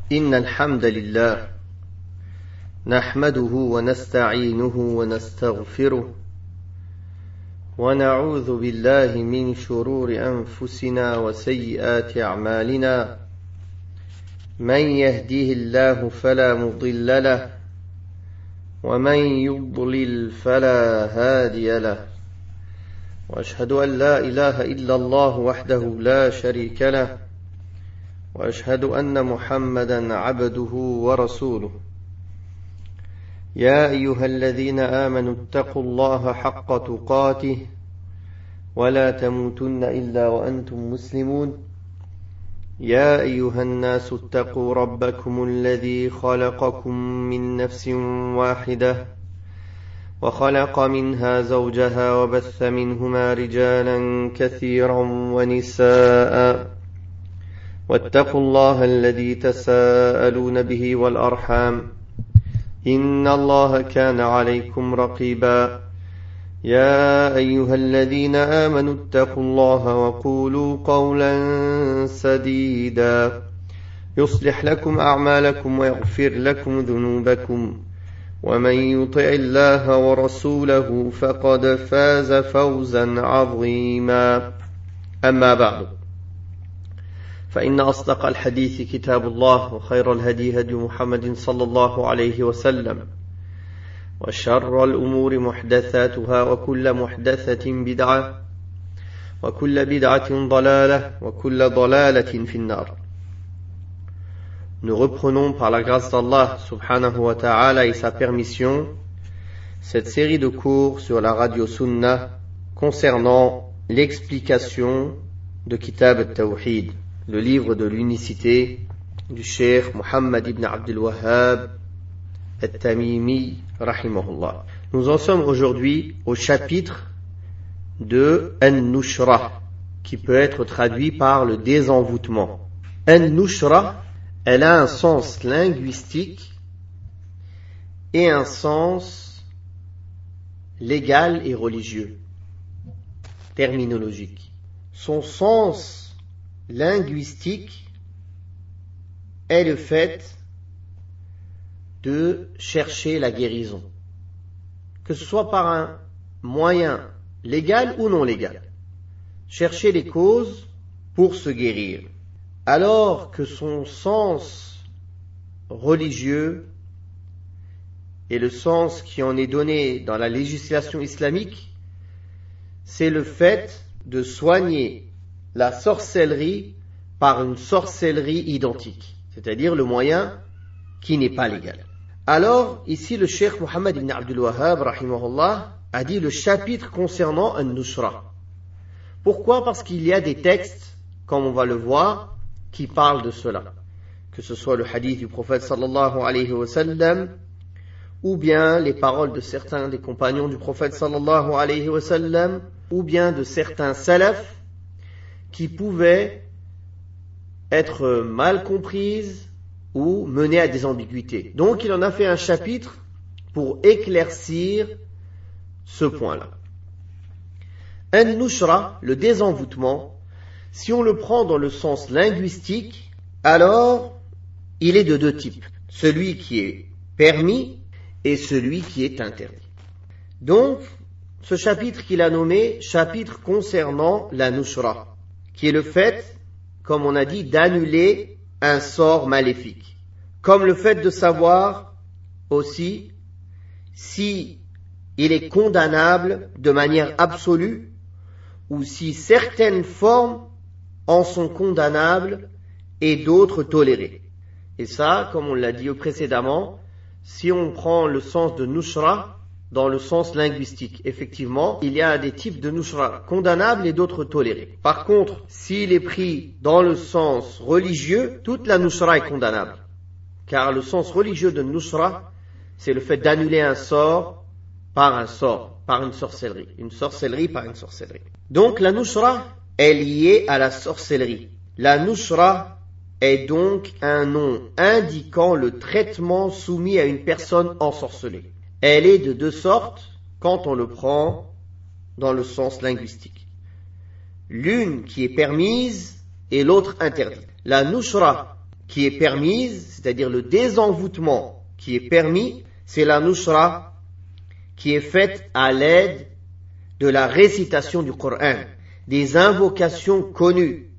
إن الحمد لله نحمده ونستعينه ونستغفره ونعوذ بالله من شرور أنفسنا وسيئات أعمالنا من يهديه الله فلا مضل له ومن يضلل فلا هادي له وأشهد أن لا إله إلا الله وحده لا شريك له وأشهد أن محمدا عبده ورسوله يا أيها الذين آمنوا اتقوا الله حق تقاته ولا تموتن إلا وأنتم مسلمون يا أيها الناس اتقوا ربكم الذي خلقكم من نفس واحدة وخلق منها زوجها وبث منهما رجالا كثيرا ونساء واتقوا الله الذي تساءلون به والأرحام إن الله كان عليكم رقيبا يا أيها الذين آمنوا اتقوا الله وقولوا قولا سديدا يصلح لكم أعمالكم ويغفر لكم ذنوبكم ومن يطع الله ورسوله فقد فاز فوزا عظيما أما بعد فإن أصدق الحديث كتاب الله وخير الهدي هدي محمد صلى الله عليه وسلم وشر الأمور محدثاتها وكل محدثة بدعة وكل بدعة ضلالة وكل ضلالة في النار. Nous reprenons par la grâce d'Allah subhanahu wa ta'ala et sa permission cette série de cours sur la radio Sunnah concernant l'explication de Kitab al-Tawhid, le livre de l'unicité du Cheikh Muhammad ibn Abdul Wahhab al-Tamimi rahimahullah. Nous en sommes aujourd'hui au chapitre de An-Nushra, qui peut être traduit par le désenvoûtement. An-Nushra, elle a un sens linguistique et un sens légal et religieux, terminologique. Son sens linguistique est le fait de chercher la guérison, que ce soit par un moyen légal ou non légal, chercher les causes pour se guérir, alors que son sens religieux et le sens qui en est donné dans la législation islamique, c'est le fait de soigner la sorcellerie par une sorcellerie identique, c'est-à-dire le moyen qui n'est pas légal. Alors, ici, le Cheikh Muhammad ibn Abdul Wahhab, rahimahullah, a dit le chapitre concernant An-Nushra. Pourquoi ? Parce qu'il y a des textes, comme on va le voir, qui parlent de cela. Que ce soit le hadith du prophète sallallahu alayhi wa sallam, ou bien les paroles de certains des compagnons du prophète sallallahu alayhi wa sallam, ou bien de certains salafs, qui pouvaient être mal comprises ou mener à des ambiguïtés. Donc il en a fait un chapitre pour éclaircir ce point-là. An-Nushra, le désenvoûtement, si on le prend dans le sens linguistique, alors il est de deux types. Celui qui est permis et celui qui est interdit. Donc, ce chapitre qu'il a nommé chapitre concernant la Nushra, qui est le fait, comme on a dit, d'annuler un sort maléfique. Comme le fait de savoir aussi si il est condamnable de manière absolue ou si certaines formes en sont condamnables et d'autres tolérées. Et ça, comme on l'a dit précédemment, si on prend le sens de Nushra, dans le sens linguistique, effectivement, il y a des types de nushra condamnables et d'autres tolérés. Par contre, s'il est pris dans le sens religieux, toute la nushra est condamnable. Car le sens religieux de nushra, c'est le fait d'annuler un sort, par une sorcellerie. Une sorcellerie par une sorcellerie. Donc la nushra est liée à la sorcellerie. La nushra est donc un nom indiquant le traitement soumis à une personne ensorcelée. Elle est de deux sortes quand on le prend dans le sens linguistique. L'une qui est permise et l'autre interdite. La nushra qui est permise, c'est-à-dire le désenvoûtement qui est permis, c'est la nushra qui est faite à l'aide de la récitation du Coran, des invocations connues,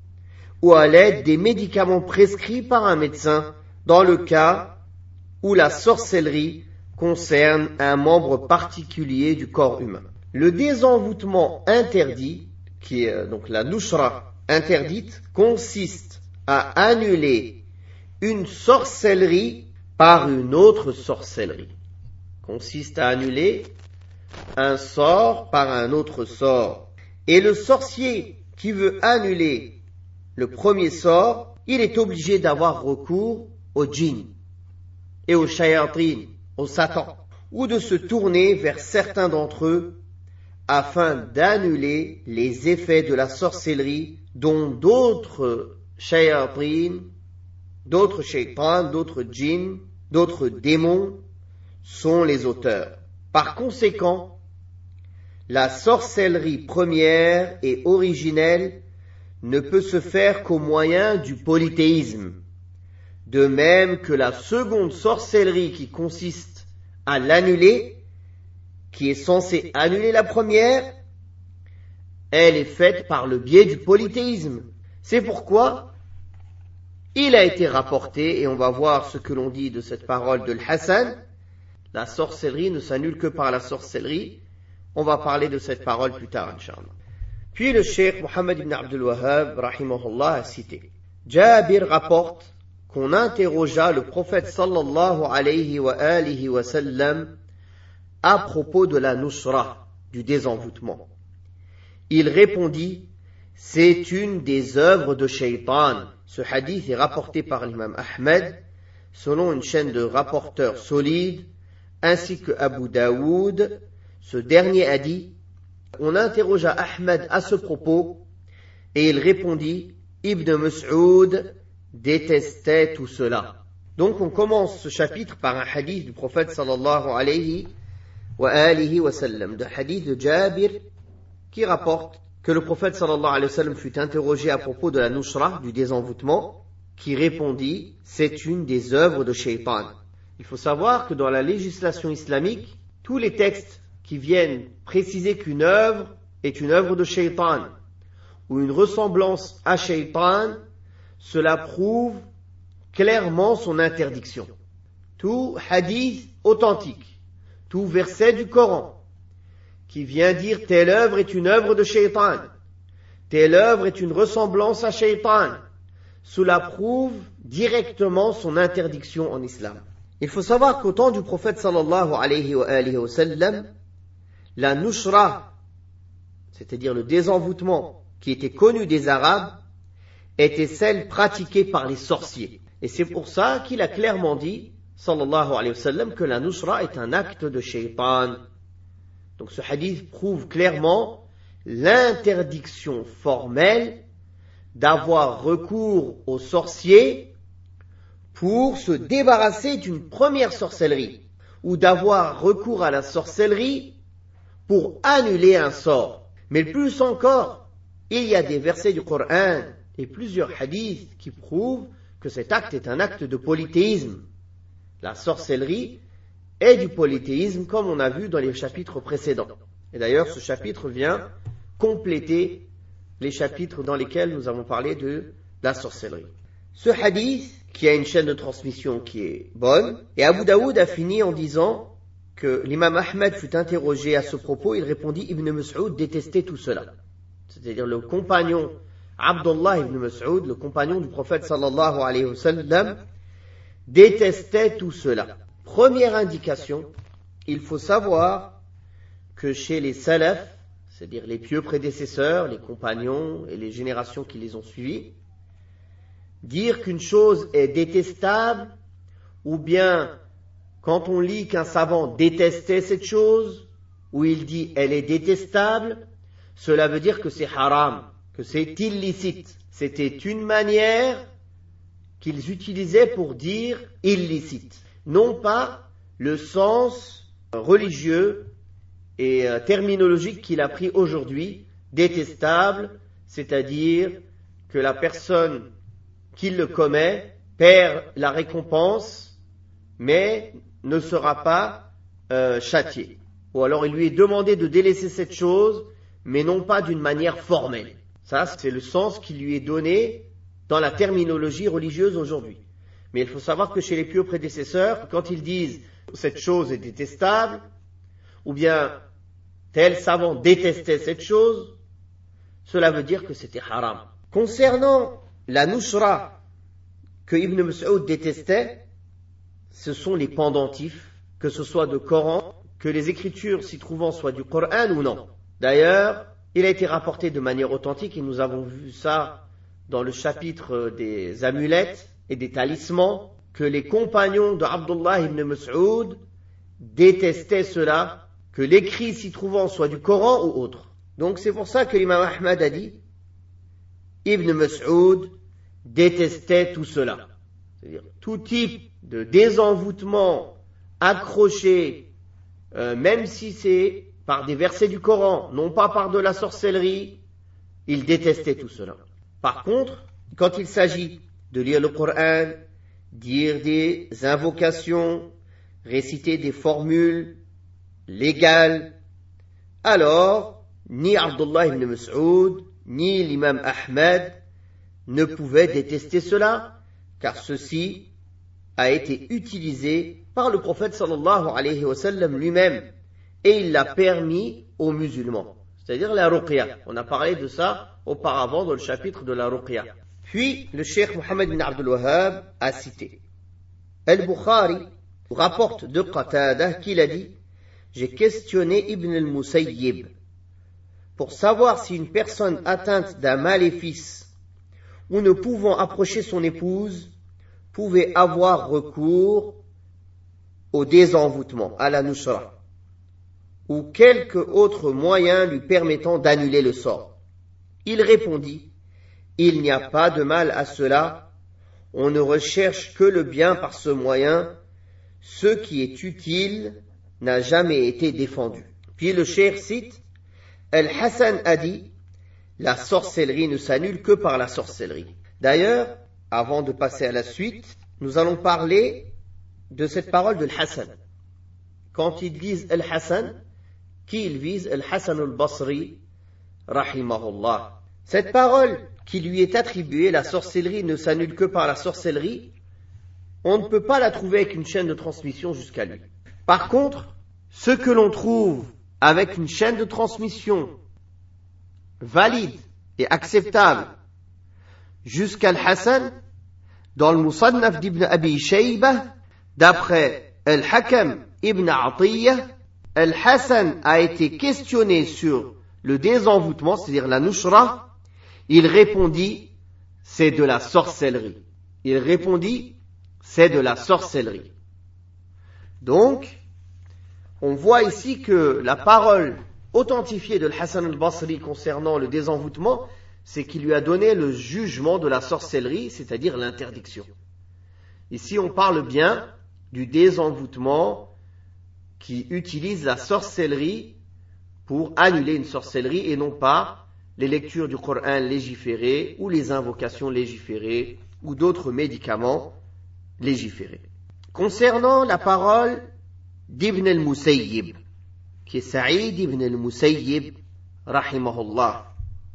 ou à l'aide des médicaments prescrits par un médecin dans le cas où la sorcellerie concerne un membre particulier du corps humain. Le désenvoûtement interdit, qui est donc la nushra interdite, consiste à annuler une sorcellerie par une autre sorcellerie. Consiste à annuler un sort par un autre sort. Et le sorcier qui veut annuler le premier sort, il est obligé d'avoir recours au djinn et au shayatin, au Satan, ou de se tourner vers certains d'entre eux afin d'annuler les effets de la sorcellerie dont d'autres shayatin, d'autres shaitans, d'autres djinns, d'autres démons sont les auteurs. Par conséquent, la sorcellerie première et originelle ne peut se faire qu'au moyen du polythéisme, de même que la seconde sorcellerie qui consiste à l'annuler, qui est censée annuler la première, elle est faite par le biais du polythéisme. C'est pourquoi il a été rapporté, et on va voir ce que l'on dit de cette parole de l'Hassan, la sorcellerie ne s'annule que par la sorcellerie. On va parler de cette parole plus tard, Inch'Allah. Puis le cheikh Mohammed ibn Abdul Wahhab, rahimahullah, a cité. Jabir rapporte qu'on interrogea le prophète sallallahu alayhi wa sallam à propos de la nushra, du désenvoûtement. Il répondit, c'est une des œuvres de Shaitan. Ce hadith est rapporté par l'imam Ahmed, selon une chaîne de rapporteurs solides, ainsi que Abu Daoud. Ce dernier a dit, on interrogea Ahmed à ce propos, et il répondit, Ibn Mas'ud détestait tout cela. Donc on commence ce chapitre par un hadith du prophète sallallahu alayhi wa sallam, de hadith de Jabir, qui rapporte que le prophète sallallahu alayhi wa sallam fut interrogé à propos de la nushra, du désenvoûtement, qui répondit, c'est une des œuvres de Shaitan. Il faut savoir que dans la législation islamique, tous les textes qui viennent préciser qu'une œuvre est une œuvre de Shaitan, ou une ressemblance à Shaitan, cela prouve clairement son interdiction. Tout hadith authentique, tout verset du Coran, qui vient dire telle œuvre est une œuvre de Shaitan, telle œuvre est une ressemblance à Shaitan, cela prouve directement son interdiction en islam. Il faut savoir qu'au temps du prophète sallallahu alayhi wa sallam, la nushra, c'est-à-dire le désenvoûtement qui était connu des Arabes, était celle pratiquée par les sorciers. Et c'est pour ça qu'il a clairement dit, sallallahu alayhi wa sallam, que la nushra est un acte de Shaitan. Donc ce hadith prouve clairement l'interdiction formelle d'avoir recours aux sorciers pour se débarrasser d'une première sorcellerie, ou d'avoir recours à la sorcellerie pour annuler un sort. Mais plus encore, il y a des versets du Coran et plusieurs hadiths qui prouvent que cet acte est un acte de polythéisme. La sorcellerie est du polythéisme, comme on a vu dans les chapitres précédents. Et d'ailleurs, ce chapitre vient compléter les chapitres dans lesquels nous avons parlé de la sorcellerie. Ce hadith, qui a une chaîne de transmission qui est bonne, et Abu Daoud a fini en disant que l'imam Ahmed fut interrogé à ce propos, il répondit, Ibn Mas'ud détestait tout cela. C'est-à-dire le compagnon Abdullah ibn Mas'ud, le compagnon du prophète sallallahu alayhi wa sallam, détestait tout cela. Première indication, il faut savoir que chez les salafs, c'est-à-dire les pieux prédécesseurs, les compagnons et les générations qui les ont suivis, dire qu'une chose est détestable, ou bien quand on lit qu'un savant détestait cette chose, ou il dit elle est détestable, cela veut dire que c'est haram, que c'est illicite. C'était une manière qu'ils utilisaient pour dire illicite, non pas le sens religieux et terminologique qu'il a pris aujourd'hui, détestable, c'est-à-dire que la personne qui le commet perd la récompense, mais ne sera pas châtié. Ou alors il lui est demandé de délaisser cette chose, mais non pas d'une manière formelle. Ça, c'est le sens qui lui est donné dans la terminologie religieuse aujourd'hui. Mais il faut savoir que chez les pieux prédécesseurs, quand ils disent « cette chose est détestable » ou bien « tel savant détestait cette chose », cela veut dire que c'était haram. Concernant la nushra que Ibn Mas'ud détestait, ce sont les pendentifs, que ce soit de Coran, que les écritures s'y trouvant soient du Coran ou non. D'ailleurs, il a été rapporté de manière authentique, et nous avons vu ça dans le chapitre des amulettes et des talismans, que les compagnons de Abdullah ibn Mas'ud détestaient cela, que l'écrit s'y trouvant soit du Coran ou autre. Donc c'est pour ça que l'imam Ahmad a dit Ibn Mas'ud détestait tout cela. C'est-à-dire tout type de désenvoûtement accroché, même si c'est par des versets du Coran, non pas par de la sorcellerie, il détestait tout cela. Par contre, quand il s'agit de lire le Coran, dire des invocations, réciter des formules légales, alors ni Abdullah ibn Mas'ud, ni l'imam Ahmad ne pouvaient détester cela, car ceci a été utilisé par le prophète sallallahu alayhi wa sallam lui-même, et il l'a permis aux musulmans, c'est-à-dire la ruqya. On a parlé de ça auparavant dans le chapitre de la ruqya. Puis le cheikh Mohammed bin Abdul Wahhab a cité Al-Bukhari rapporte de Qatada qu'il a dit « J'ai questionné Ibn al-Musayyib pour savoir si une personne atteinte d'un maléfice ou ne pouvant approcher son épouse pouvait avoir recours au désenvoûtement, à la nushra, ou quelque autre moyen lui permettant d'annuler le sort. Il répondit, il n'y a pas de mal à cela, on ne recherche que le bien par ce moyen, ce qui est utile n'a jamais été défendu. Puis le cheikh cite, Al-Hassan a dit, la sorcellerie ne s'annule que par la sorcellerie. D'ailleurs, avant de passer à la suite, nous allons parler de cette parole de Al-Hassan. Quand ils disent Al-Hassan, qui ils visent? Al-Hassan al-Basri, rahimahullah. Cette parole qui lui est attribuée, la sorcellerie ne s'annule que par la sorcellerie, on ne peut pas la trouver avec une chaîne de transmission jusqu'à lui. Par contre, ce que l'on trouve avec une chaîne de transmission valide et acceptable jusqu'à Al-Hassan, dans le Musannaf d'Ibn Abi Shaybah, d'après Al-Hakam ibn Atiyah, Al-Hassan a été questionné sur le désenvoûtement, c'est-à-dire la nushra. Il répondit, c'est de la sorcellerie. Il répondit, c'est de la sorcellerie. Donc, on voit ici que la parole authentifiée de Al-Hassan al-Basri concernant le désenvoûtement, c'est qu'il lui a donné le jugement de la sorcellerie, c'est-à-dire l'interdiction. Ici, on parle bien du désenvoûtement qui utilise la sorcellerie pour annuler une sorcellerie et non pas les lectures du Coran légiférées ou les invocations légiférées ou d'autres médicaments légiférés. Concernant la parole d'Ibn al-Musayyib, qui est Saïd ibn al-Musayyib, rahimahullah,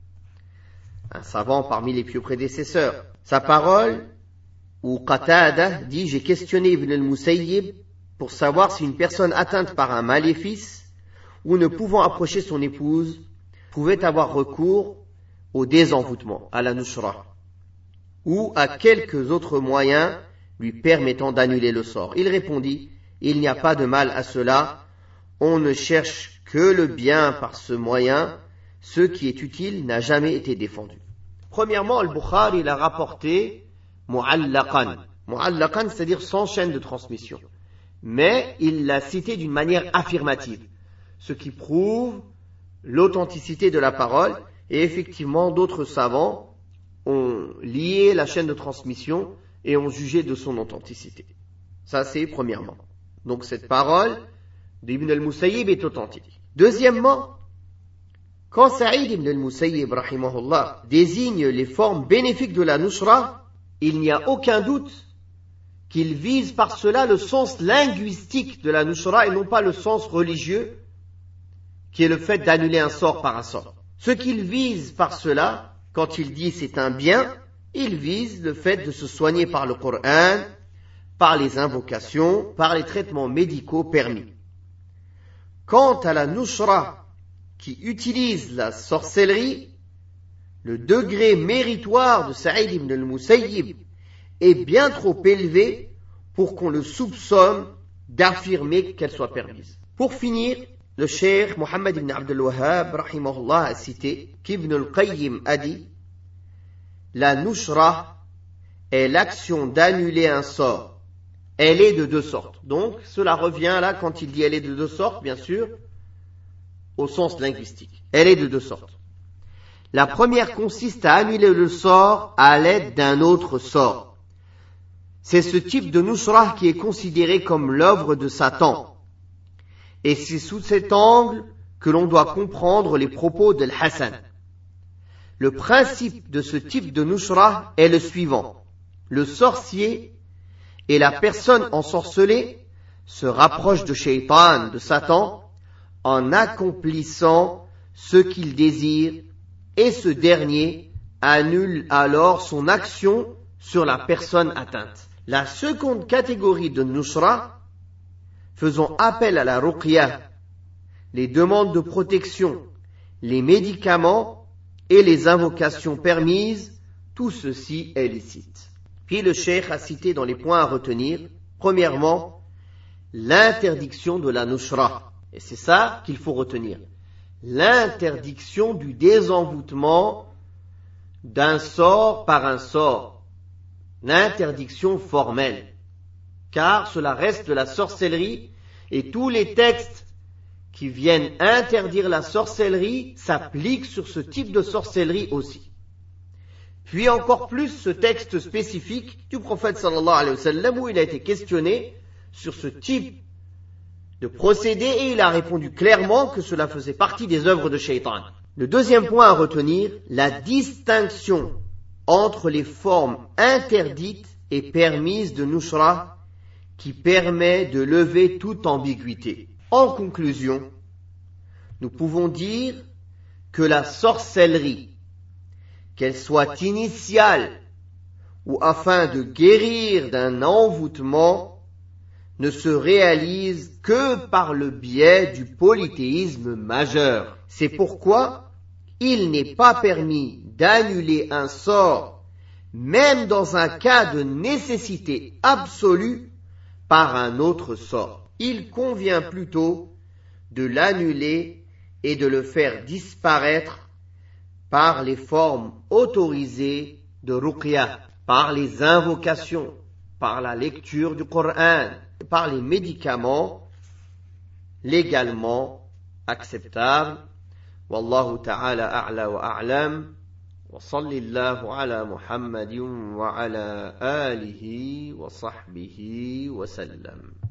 un savant parmi les pieux prédécesseurs. Sa parole, où Qatada dit, j'ai questionné Ibn al-Musayyib pour savoir si une personne atteinte par un maléfice ou ne pouvant approcher son épouse pouvait avoir recours au désenvoûtement, à la nushra, ou à quelques autres moyens lui permettant d'annuler le sort. Il répondit, il n'y a pas de mal à cela, on ne cherche que le bien par ce moyen, ce qui est utile n'a jamais été défendu. Premièrement, Al-Bukhari l'a rapporté mu'allaqan. Mu'allaqan, c'est-à-dire sans chaîne de transmission. Mais il l'a cité d'une manière affirmative, ce qui prouve l'authenticité de la parole. Et effectivement, d'autres savants ont lié la chaîne de transmission et ont jugé de son authenticité. Ça, c'est premièrement. Donc cette parole d'Ibn al-Musayyib est authentique. Deuxièmement, quand Saïd ibn al-Musayyib, rahimahullah, désigne les formes bénéfiques de la nushra, il n'y a aucun doute qu'il vise par cela le sens linguistique de la nushra et non pas le sens religieux, qui est le fait d'annuler un sort par un sort. Ce qu'il vise par cela, quand il dit c'est un bien, il vise le fait de se soigner par le Coran, par les invocations, par les traitements médicaux permis. Quant à la nushra qui utilise la sorcellerie, le degré méritoire de Saïd ibn al-Musayyib est bien trop élevé pour qu'on le soupçonne d'affirmer qu'elle soit permise. Pour finir, le cheikh Mohammed ibn Abdul Wahhab rahimahullah a cité qu'Ibn al-Qayyim a dit: la nushra est l'action d'annuler un sort. Elle est de deux sortes. Donc cela revient là, quand il dit elle est de deux sortes, bien sûr, au sens linguistique. Elle est de deux sortes. La première consiste à annuler le sort à l'aide d'un autre sort. C'est ce type de nushra qui est considéré comme l'œuvre de Satan. Et c'est sous cet angle que l'on doit comprendre les propos d'Al-Hassan. Le principe de ce type de nushra est le suivant. Le sorcier et la personne ensorcelée se rapprochent de Shaitan, de Satan, en accomplissant ce qu'il désire, et ce dernier annule alors son action sur la personne atteinte. La seconde catégorie de nushra, faisant appel à la ruqya, les demandes de protection, les médicaments et les invocations permises, tout ceci est licite. Puis le cheikh a cité dans les points à retenir, premièrement, l'interdiction de la nushra. Et c'est ça qu'il faut retenir. L'interdiction du désenvoûtement d'un sort par un sort. L'interdiction formelle. Car cela reste de la sorcellerie et tous les textes qui viennent interdire la sorcellerie s'appliquent sur ce type de sorcellerie aussi. Puis encore plus ce texte spécifique du prophète sallallahu alayhi wa sallam où il a été questionné sur ce type de procédé et il a répondu clairement que cela faisait partie des œuvres de Shaitan. Le deuxième point à retenir, la distinction entre les formes interdites et permises de nushra qui permet de lever toute ambiguïté. En conclusion, nous pouvons dire que la sorcellerie, qu'elle soit initiale ou afin de guérir d'un envoûtement, ne se réalise que par le biais du polythéisme majeur. C'est pourquoi il n'est pas permis d'annuler un sort, même dans un cas de nécessité absolue, par un autre sort. Il convient plutôt de l'annuler et de le faire disparaître par les formes autorisées de ruqya, par les invocations, par la lecture du Coran, par les médicaments légalement acceptables. Wallahu ta'ala a'la wa a'lam. Wa sallallahu ala Muhammadin wa ala alihi wa sahbihi wa sallam.